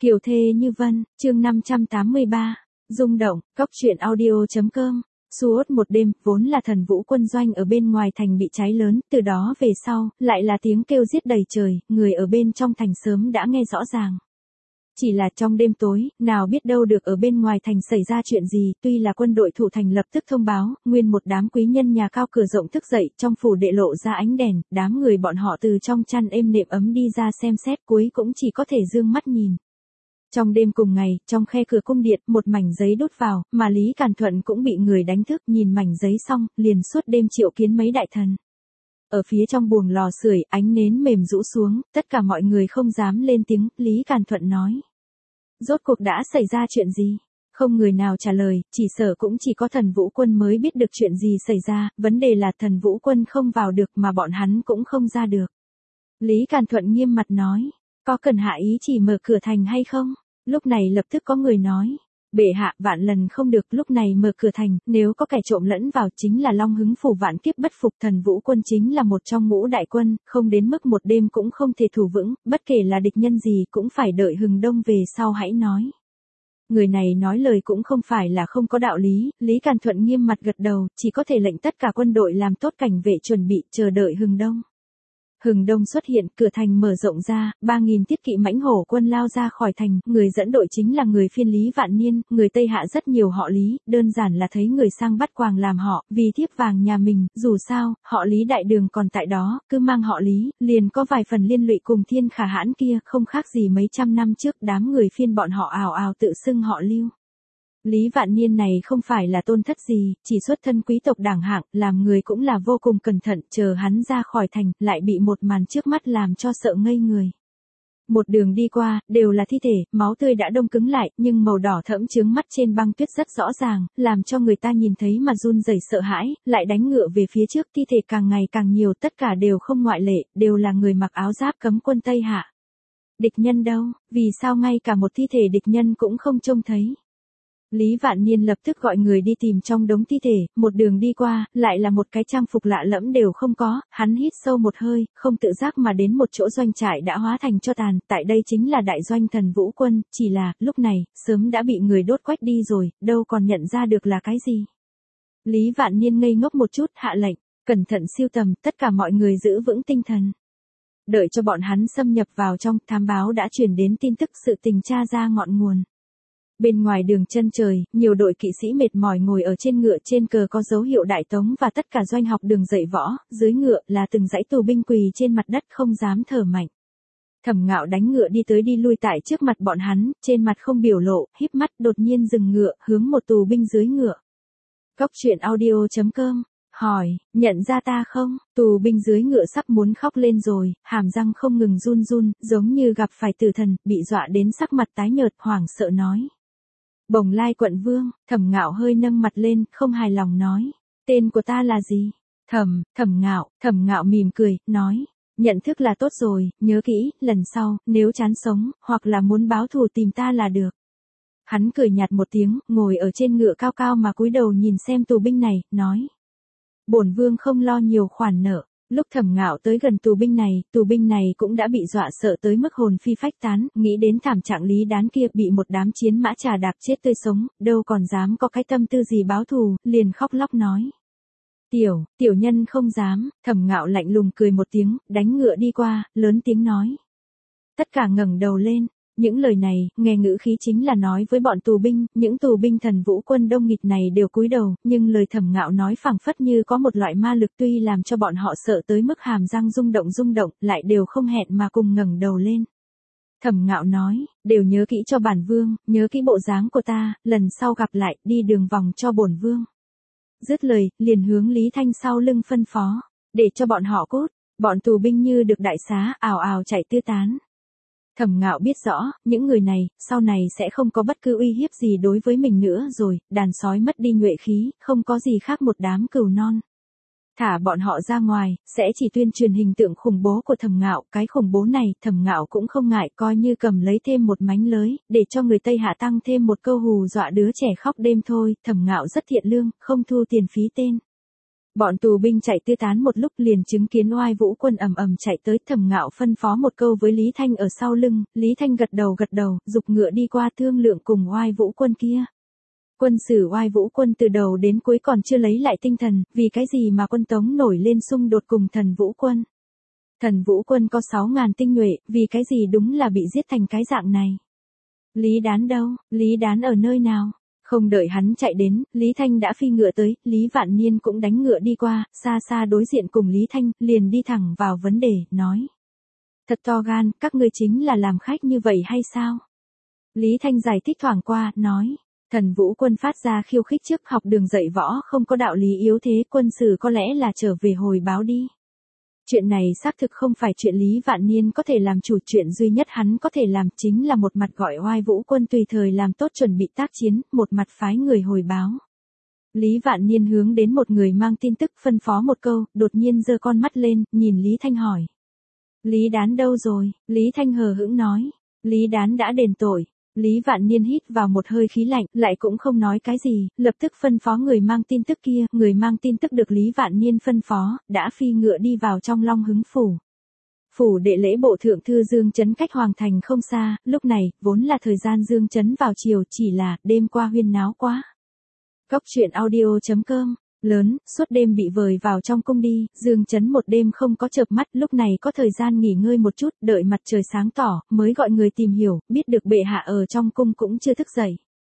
Kiều thê như vân, chương 583, rung động, cóc truyện audio.com. Suốt một đêm, vốn là Thần Vũ quân doanh ở bên ngoài thành bị cháy lớn, từ đó về sau, lại là tiếng kêu giết đầy trời, người ở bên trong thành sớm đã nghe rõ ràng. Chỉ là trong đêm tối, nào biết đâu được ở bên ngoài thành xảy ra chuyện gì, tuy là quân đội thủ thành lập tức thông báo, nguyên một đám quý nhân nhà cao cửa rộng thức dậy, trong phủ đệ lộ ra ánh đèn, đám người bọn họ từ trong chăn êm nệm ấm đi ra xem xét, cuối cũng chỉ có thể dương mắt nhìn. Trong đêm cùng ngày, trong khe cửa cung điện, một mảnh giấy đốt vào, mà Lý Càn Thuận cũng bị người đánh thức, nhìn mảnh giấy xong, liền suốt đêm triệu kiến mấy đại thần. Ở phía trong buồng lò sưởi, ánh nến mềm rũ xuống, tất cả mọi người không dám lên tiếng, Lý Càn Thuận nói. Rốt cuộc đã xảy ra chuyện gì? Không người nào trả lời, chỉ sợ cũng chỉ có Thần Vũ quân mới biết được chuyện gì xảy ra, vấn đề là Thần Vũ quân không vào được mà bọn hắn cũng không ra được. Lý Càn Thuận nghiêm mặt nói, có cần hạ ý chỉ mở cửa thành hay không? Lúc này lập tức có người nói, bệ hạ vạn lần không được, lúc này mở cửa thành, nếu có kẻ trộm lẫn vào chính là Long Hứng Phủ vạn kiếp bất phục. Thần Vũ quân chính là một trong ngũ đại quân, không đến mức một đêm cũng không thể thủ vững, bất kể là địch nhân gì cũng phải đợi hừng đông về sau hãy nói. Người này nói lời cũng không phải là không có đạo lý, Lý Càn Thuận nghiêm mặt gật đầu, chỉ có thể lệnh tất cả quân đội làm tốt cảnh vệ chuẩn bị, chờ đợi hừng đông. Hừng đông xuất hiện, cửa thành mở rộng ra, 3.000 tiết kỵ mãnh hổ quân lao ra khỏi thành, người dẫn đội chính là người phiên Lý Vạn Niên, người Tây Hạ rất nhiều họ Lý, đơn giản là thấy người sang bắt quàng làm họ, vì thiếp vàng nhà mình, dù sao, họ Lý đại đường còn tại đó, cứ mang họ Lý, liền có vài phần liên lụy cùng thiên khả hãn kia, không khác gì mấy trăm năm trước đám người phiên bọn họ ào ào tự xưng họ Lưu. Lý Vạn Niên này không phải là tôn thất gì, chỉ xuất thân quý tộc đẳng hạng, làm người cũng là vô cùng cẩn thận, chờ hắn ra khỏi thành, lại bị một màn trước mắt làm cho sợ ngây người. Một đường đi qua, đều là thi thể, máu tươi đã đông cứng lại, nhưng màu đỏ thẫm chướng mắt trên băng tuyết rất rõ ràng, làm cho người ta nhìn thấy mà run rẩy sợ hãi, lại đánh ngựa về phía trước, thi thể càng ngày càng nhiều, tất cả đều không ngoại lệ, đều là người mặc áo giáp cấm quân Tây Hạ. Địch nhân đâu, vì sao ngay cả một thi thể địch nhân cũng không trông thấy? Lý Vạn Niên lập tức gọi người đi tìm trong đống thi thể, một đường đi qua, lại là một cái trang phục lạ lẫm đều không có, hắn hít sâu một hơi, không tự giác mà đến một chỗ doanh trại đã hóa thành tro tàn, tại đây chính là đại doanh Thần Vũ quân, chỉ là, lúc này, sớm đã bị người đốt quách đi rồi, đâu còn nhận ra được là cái gì. Lý Vạn Niên ngây ngốc một chút, hạ lệnh, cẩn thận siêu tầm, tất cả mọi người giữ vững tinh thần. Đợi cho bọn hắn xâm nhập vào trong, thám báo đã truyền đến tin tức sự tình tra ra ngọn nguồn. Bên ngoài đường chân trời, nhiều đội kỵ sĩ mệt mỏi ngồi ở trên ngựa, trên cờ có dấu hiệu đại tống và tất cả doanh học đường dạy võ, dưới ngựa là từng dãy tù binh quỳ trên mặt đất không dám thở mạnh. Thẩm Ngạo đánh ngựa đi tới đi lui tại trước mặt bọn hắn, trên mặt không biểu lộ, híp mắt đột nhiên dừng ngựa, hướng một tù binh dưới ngựa. Cóc truyện audio.com, hỏi, nhận ra ta không? Tù binh dưới ngựa sắp muốn khóc lên rồi, hàm răng không ngừng run run, giống như gặp phải tử thần, bị dọa đến sắc mặt tái nhợt, hoảng sợ nói. Bồng Lai quận vương, Thẩm Ngạo hơi nâng mặt lên, không hài lòng nói. Tên của ta là gì? Thẩm Ngạo mỉm cười, nói. Nhận thức là tốt rồi, nhớ kỹ, lần sau, nếu chán sống, hoặc là muốn báo thù tìm ta là được. Hắn cười nhạt một tiếng, ngồi ở trên ngựa cao cao mà cúi đầu nhìn xem tù binh này, nói. Bổn vương không lo nhiều khoản nợ. Lúc Thẩm Ngạo tới gần tù binh này cũng đã bị dọa sợ tới mức hồn phi phách tán, nghĩ đến thảm trạng Lý Đán kia bị một đám chiến mã trà đạp chết tươi sống, đâu còn dám có cái tâm tư gì báo thù, liền khóc lóc nói. Tiểu nhân không dám, Thẩm Ngạo lạnh lùng cười một tiếng, đánh ngựa đi qua, lớn tiếng nói. Tất cả ngẩng đầu lên. Những lời này, nghe ngữ khí chính là nói với bọn tù binh, những tù binh Thần Vũ quân đông nghịt này đều cúi đầu, nhưng lời Thẩm Ngạo nói phảng phất như có một loại ma lực tuy làm cho bọn họ sợ tới mức hàm răng rung động, lại đều không hẹn mà cùng ngẩng đầu lên. Thẩm Ngạo nói, đều nhớ kỹ cho bản vương, nhớ kỹ bộ dáng của ta, lần sau gặp lại, đi đường vòng cho bổn vương. Dứt lời, liền hướng Lý Thanh sau lưng phân phó, để cho bọn họ cút, bọn tù binh như được đại xá, ào ào chạy tứ tán. Thẩm Ngạo biết rõ, những người này, sau này sẽ không có bất cứ uy hiếp gì đối với mình nữa rồi, đàn sói mất đi nhuệ khí, không có gì khác một đám cừu non. Thả bọn họ ra ngoài, sẽ chỉ tuyên truyền hình tượng khủng bố của Thẩm Ngạo, cái khủng bố này, Thẩm Ngạo cũng không ngại, coi như cầm lấy thêm một mánh lới, để cho người Tây Hạ tăng thêm một câu hù dọa đứa trẻ khóc đêm thôi, Thẩm Ngạo rất thiện lương, không thu tiền phí tên. Bọn tù binh chạy tứ tán một lúc liền chứng kiến Oai Vũ Quân ầm ầm chạy tới. Thẩm Ngạo phân phó một câu với Lý Thanh ở sau lưng, Lý Thanh gật đầu, giục ngựa đi qua thương lượng cùng Oai Vũ Quân kia. Quân sử Oai Vũ Quân từ đầu đến cuối còn chưa lấy lại tinh thần, vì cái gì mà quân Tống nổi lên xung đột cùng Thần Vũ Quân. Thần Vũ Quân có 6.000 tinh nhuệ, vì cái gì đúng là bị giết thành cái dạng này. Lý Đán đâu, Lý Đán ở nơi nào? Không đợi hắn chạy đến, Lý Thanh đã phi ngựa tới, Lý Vạn Niên cũng đánh ngựa đi qua, xa xa đối diện cùng Lý Thanh, liền đi thẳng vào vấn đề, nói. Thật to gan, các ngươi chính là làm khách như vậy hay sao? Lý Thanh giải thích thoảng qua, nói. Thần Vũ Quân phát ra khiêu khích trước, học đường dạy võ không có đạo lý yếu thế, quân sử có lẽ là trở về hồi báo đi. Chuyện này xác thực không phải chuyện Lý Vạn Niên có thể làm chủ, chuyện duy nhất hắn có thể làm chính là một mặt gọi Oai Vũ Quân tùy thời làm tốt chuẩn bị tác chiến, một mặt phái người hồi báo. Lý Vạn Niên hướng đến một người mang tin tức phân phó một câu, đột nhiên giơ con mắt lên, nhìn Lý Thanh hỏi. Lý Đán đâu rồi? Lý Thanh hờ hững nói. Lý Đán đã đền tội. Lý Vạn Niên hít vào một hơi khí lạnh, lại cũng không nói cái gì, lập tức phân phó người mang tin tức kia, người mang tin tức được Lý Vạn Niên phân phó, đã phi ngựa đi vào trong Long Hứng Phủ. Phủ đệ lễ bộ thượng thư Dương Chấn cách Hoàng Thành không xa, lúc này, vốn là thời gian Dương Chấn vào chiều, chỉ là, đêm qua huyên náo quá. Cóc truyện audio.com Lớn, suốt đêm bị vời vào trong cung đi, Dương Chấn một đêm không có chợp mắt, lúc này có thời gian nghỉ ngơi một chút, đợi mặt trời sáng tỏ, mới gọi người tìm hiểu, biết được bệ hạ ở trong cung cũng chưa thức dậy.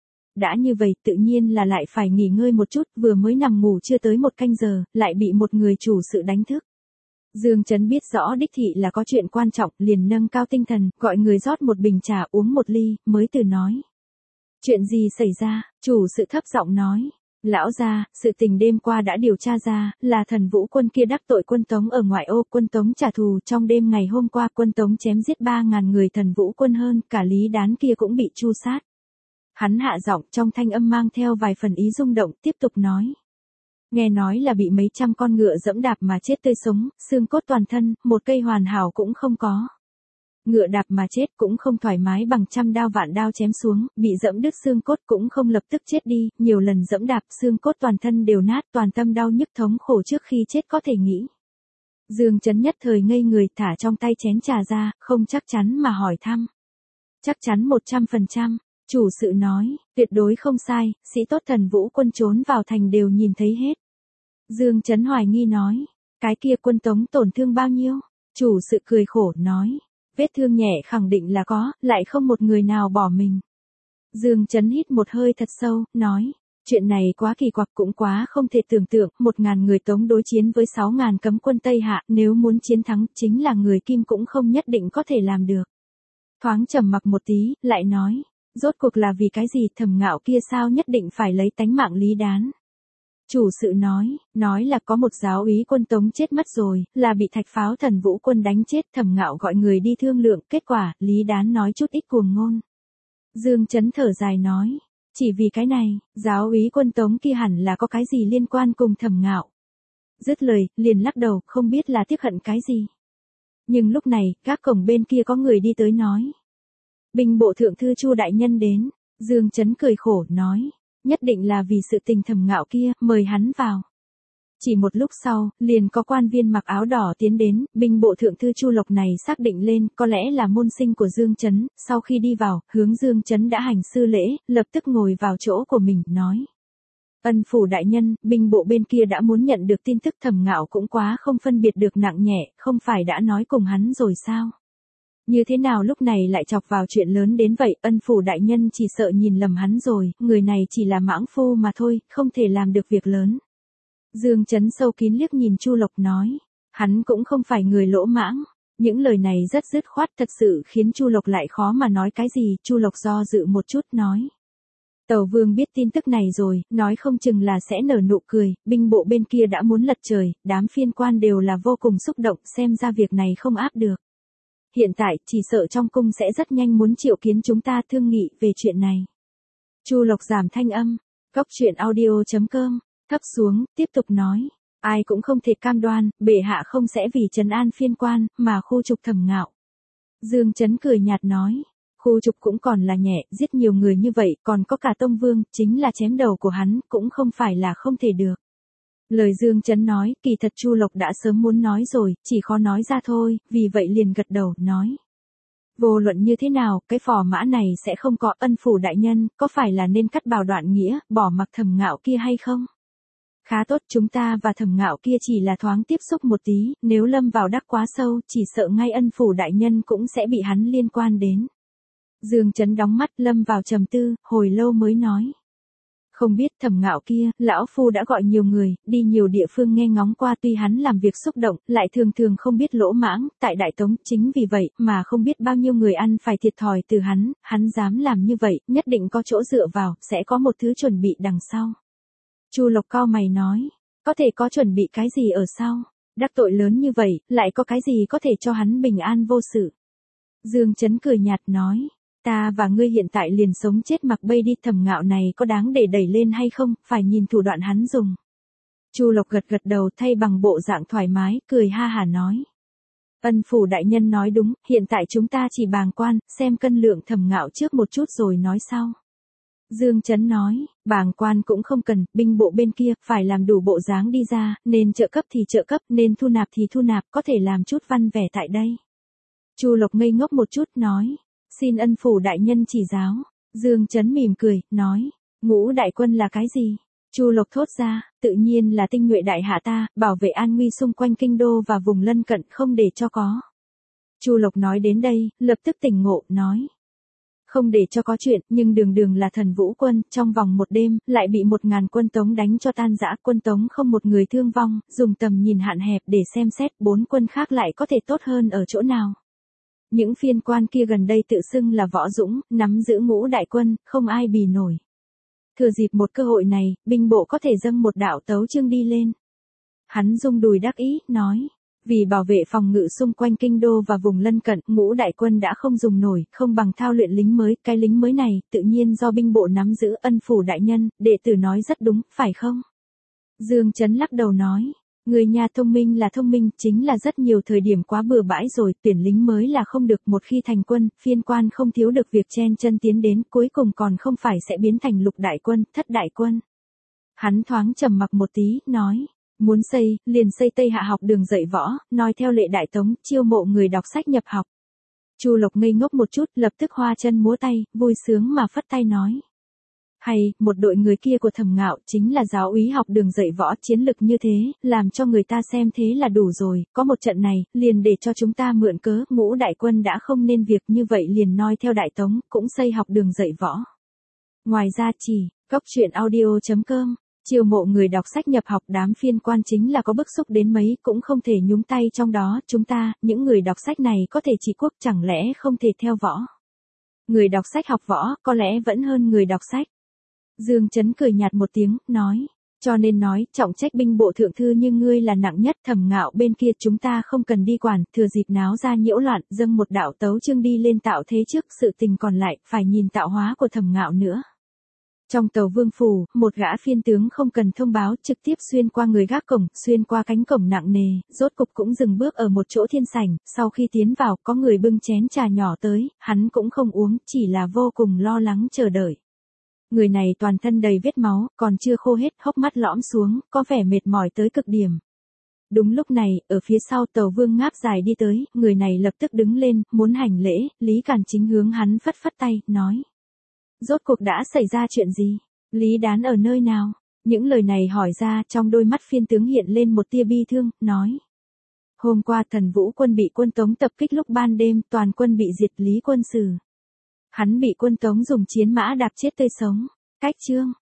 Đã như vậy, tự nhiên là lại phải nghỉ ngơi một chút, vừa mới nằm ngủ chưa tới một canh giờ, lại bị một người chủ sự đánh thức. Dương Chấn biết rõ đích thị là có chuyện quan trọng, liền nâng cao tinh thần, gọi người rót một bình trà uống một ly, mới từ nói. Chuyện gì xảy ra? Chủ sự thấp giọng nói. Lão gia, sự tình đêm qua đã điều tra ra, là Thần Vũ Quân kia đắc tội quân Tống ở ngoại ô, quân Tống trả thù, trong đêm ngày hôm qua quân Tống chém giết 3.000 người Thần Vũ Quân, hơn cả Lý Đán kia cũng bị tru sát. Hắn hạ giọng, trong thanh âm mang theo vài phần ý rung động, tiếp tục nói. Nghe nói là bị mấy trăm con ngựa dẫm đạp mà chết tươi sống, xương cốt toàn thân, một cây hoàn hảo cũng không có. Ngựa đạp mà chết cũng không thoải mái bằng trăm đao vạn đao chém xuống, bị dẫm đứt xương cốt cũng không lập tức chết đi, nhiều lần dẫm đạp xương cốt toàn thân đều nát, toàn tâm đau nhức thống khổ trước khi chết có thể nghĩ. Dương Chấn nhất thời ngây người, thả trong tay chén trà ra, không chắc chắn mà hỏi thăm. Chắc chắn 100%, chủ sự nói, tuyệt đối không sai, sĩ tốt Thần Vũ Quân trốn vào thành đều nhìn thấy hết. Dương Chấn hoài nghi nói, cái kia quân Tống tổn thương bao nhiêu? Chủ sự cười khổ nói. Vết thương nhẹ khẳng định là có, lại không một người nào bỏ mình. Dương Chấn hít một hơi thật sâu, nói, chuyện này quá kỳ quặc cũng quá không thể tưởng tượng, 1.000 người Tống đối chiến với 6.000 cấm quân Tây Hạ, nếu muốn chiến thắng, chính là người Kim cũng không nhất định có thể làm được. Thoáng trầm mặc một tí, lại nói, rốt cuộc là vì cái gì, Thẩm Ngạo kia sao nhất định phải lấy tánh mạng Lý Đán. Chủ sự nói là có một giáo úy quân Tống chết mất rồi, là bị thạch pháo Thần Vũ Quân đánh chết. Thẩm Ngạo gọi người đi thương lượng, kết quả, Lý Đán nói chút ít cuồng ngôn. Dương Chấn thở dài nói, chỉ vì cái này, giáo úy quân Tống kia hẳn là có cái gì liên quan cùng Thẩm Ngạo. Dứt lời, liền lắc đầu, không biết là tiếc hận cái gì. Nhưng lúc này, các cổng bên kia có người đi tới nói. Binh bộ thượng thư Chu đại nhân đến, Dương Chấn cười khổ nói. Nhất định là vì sự tình Thẩm Ngạo kia, mời hắn vào. Chỉ một lúc sau, liền có quan viên mặc áo đỏ tiến đến, binh bộ thượng thư Chu Lộc này xác định lên, có lẽ là môn sinh của Dương Chấn, sau khi đi vào, hướng Dương Chấn đã hành sư lễ, lập tức ngồi vào chỗ của mình, nói. Ân phủ đại nhân, binh bộ bên kia đã muốn nhận được tin tức, Thẩm Ngạo cũng quá không phân biệt được nặng nhẹ, không phải đã nói cùng hắn rồi sao? Như thế nào lúc này lại chọc vào chuyện lớn đến vậy, Ân phủ đại nhân chỉ sợ nhìn lầm hắn rồi, người này chỉ là mãng phu mà thôi, không thể làm được việc lớn. Dương Chấn sâu kín liếc nhìn Chu Lộc nói, hắn cũng không phải người lỗ mãng. Những lời này rất dứt khoát, thật sự khiến Chu Lộc lại khó mà nói cái gì. Chu Lộc do dự một chút nói. Tàu Vương biết tin tức này rồi, nói không chừng là sẽ nở nụ cười, binh bộ bên kia đã muốn lật trời, đám phiên quan đều là vô cùng xúc động, xem ra việc này không áp được. Hiện tại, chỉ sợ trong cung sẽ rất nhanh muốn triệu kiến chúng ta thương nghị về chuyện này. Chu Lộc giảm thanh âm, cóc truyện audio.com, thấp xuống, tiếp tục nói. Ai cũng không thể cam đoan, bệ hạ không sẽ vì trấn an phiên quan, mà khu trục Thẩm Ngạo. Dương Chấn cười nhạt nói. Khu trục cũng còn là nhẹ, giết nhiều người như vậy, còn có cả Tông Vương, chính là chém đầu của hắn, cũng không phải là không thể được. Lời Dương Chấn nói, kỳ thật Chu Lộc đã sớm muốn nói rồi, chỉ khó nói ra thôi, vì vậy liền gật đầu, nói. Vô luận như thế nào, cái phò mã này sẽ không có. Ân phủ đại nhân, có phải là nên cắt bào đoạn nghĩa, bỏ mặc Thẩm Ngạo kia hay không? Khá tốt, chúng ta và Thẩm Ngạo kia chỉ là thoáng tiếp xúc một tí, nếu lâm vào đắc quá sâu, chỉ sợ ngay ân phủ đại nhân cũng sẽ bị hắn liên quan đến. Dương Chấn đóng mắt, lâm vào trầm tư, hồi lâu mới nói. Không biết Thẩm Ngạo kia, lão phu đã gọi nhiều người, đi nhiều địa phương nghe ngóng qua, tuy hắn làm việc xúc động, lại thường thường không biết lỗ mãng, tại Đại Tống, chính vì vậy, mà không biết bao nhiêu người ăn phải thiệt thòi từ hắn dám làm như vậy, nhất định có chỗ dựa vào, sẽ có một thứ chuẩn bị đằng sau. Chu Lộc cau mày nói, có thể có chuẩn bị cái gì ở sau, đắc tội lớn như vậy, lại có cái gì có thể cho hắn bình an vô sự. Dương Chấn cười nhạt nói. Ta và ngươi hiện tại liền sống chết mặc bay đi, Thẩm Ngạo này có đáng để đẩy lên hay không, phải nhìn thủ đoạn hắn dùng. Chu Lộc gật gật đầu, thay bằng bộ dạng thoải mái, cười ha hả nói. Ân phủ đại nhân nói đúng, hiện tại chúng ta chỉ bàng quan, xem cân lượng Thẩm Ngạo trước một chút rồi nói sau. Dương Chấn nói, bàng quan cũng không cần, binh bộ bên kia, phải làm đủ bộ dáng đi ra, nên trợ cấp thì trợ cấp, nên thu nạp thì thu nạp, có thể làm chút văn vẻ tại đây. Chu Lộc ngây ngốc một chút, nói. Xin ân phủ đại nhân chỉ giáo. Dương Chấn mỉm cười, nói. Ngũ đại quân là cái gì? Chu Lộc thốt ra, tự nhiên là tinh nhuệ đại hạ ta, bảo vệ an nguy xung quanh kinh đô và vùng lân cận, không để cho có. Chu Lộc nói đến đây, lập tức tỉnh ngộ, nói. Không để cho có chuyện, nhưng đường đường là thần vũ quân, trong vòng một đêm, lại bị 1000 quân Tống đánh cho tan rã, quân Tống không một người thương vong, dùng tầm nhìn hạn hẹp để xem xét 4 quân khác lại có thể tốt hơn ở chỗ nào. Những phiên quan kia gần đây tự xưng là võ dũng, nắm giữ ngũ đại quân, không ai bì nổi. Thừa dịp một cơ hội này, binh bộ có thể dâng một đạo tấu chương đi lên. Hắn rung đùi đắc ý, nói. Vì bảo vệ phòng ngự xung quanh kinh đô và vùng lân cận, ngũ đại quân đã không dùng nổi, không bằng thao luyện lính mới. Cái lính mới này, tự nhiên do binh bộ nắm giữ. Ân phủ đại nhân, đệ tử nói rất đúng, phải không? Dương Chấn lắc đầu nói. Người nhà thông minh là thông minh, chính là rất nhiều thời điểm quá bừa bãi rồi, tuyển lính mới là không được, một khi thành quân, phiên quan không thiếu được việc chen chân tiến đến, cuối cùng còn không phải sẽ biến thành lục đại quân, thất đại quân. Hắn thoáng trầm mặc một tí, nói, muốn xây, liền xây Tây Hạ học đường dạy võ, nói theo lệ Đại Tống, chiêu mộ người đọc sách nhập học. Chu Lộc ngây ngốc một chút, lập tức hoa chân múa tay, vui sướng mà phất tay nói. Hay, một đội người kia của Thẩm Ngạo chính là giáo úy học đường dạy võ, chiến lực như thế, làm cho người ta xem thế là đủ rồi, có một trận này, liền để cho chúng ta mượn cớ, ngũ đại quân đã không nên việc như vậy liền noi theo Đại Tống, cũng xây học đường dạy võ. Ngoài ra chỉ, coctruyện.audio.com, chiêu mộ người đọc sách nhập học, đám phiên quan chính là có bức xúc đến mấy cũng không thể nhúng tay trong đó, chúng ta, những người đọc sách này có thể trị quốc, chẳng lẽ không thể theo võ. Người đọc sách học võ, có lẽ vẫn hơn người đọc sách. Dương Chấn cười nhạt một tiếng, nói, cho nên nói, trọng trách binh bộ thượng thư như ngươi là nặng nhất, Thẩm Ngạo bên kia chúng ta không cần đi quản, thừa dịp náo ra nhiễu loạn, dâng một đạo tấu chương đi lên tạo thế trước, sự tình còn lại, phải nhìn tạo hóa của Thẩm Ngạo nữa. Trong tàu Vương Phủ, một gã phiên tướng không cần thông báo, trực tiếp xuyên qua người gác cổng, xuyên qua cánh cổng nặng nề, rốt cục cũng dừng bước ở một chỗ thiên sảnh, sau khi tiến vào, có người bưng chén trà nhỏ tới, hắn cũng không uống, chỉ là vô cùng lo lắng chờ đợi. Người này toàn thân đầy vết máu, còn chưa khô hết, hốc mắt lõm xuống, có vẻ mệt mỏi tới cực điểm. Đúng lúc này, ở phía sau tàu Vương Ngáp dài đi tới, người này lập tức đứng lên, muốn hành lễ, Lý Càn Chính hướng hắn phất phất tay, nói. Rốt cuộc đã xảy ra chuyện gì? Lý Đán ở nơi nào? Những lời này hỏi ra, trong đôi mắt phiên tướng hiện lên một tia bi thương, nói. Hôm qua Thần Vũ quân bị quân Tống tập kích lúc ban đêm, toàn quân bị diệt, Lý quân sử. Hắn bị quân Tống dùng chiến mã đạp chết tươi sống. Cách chương.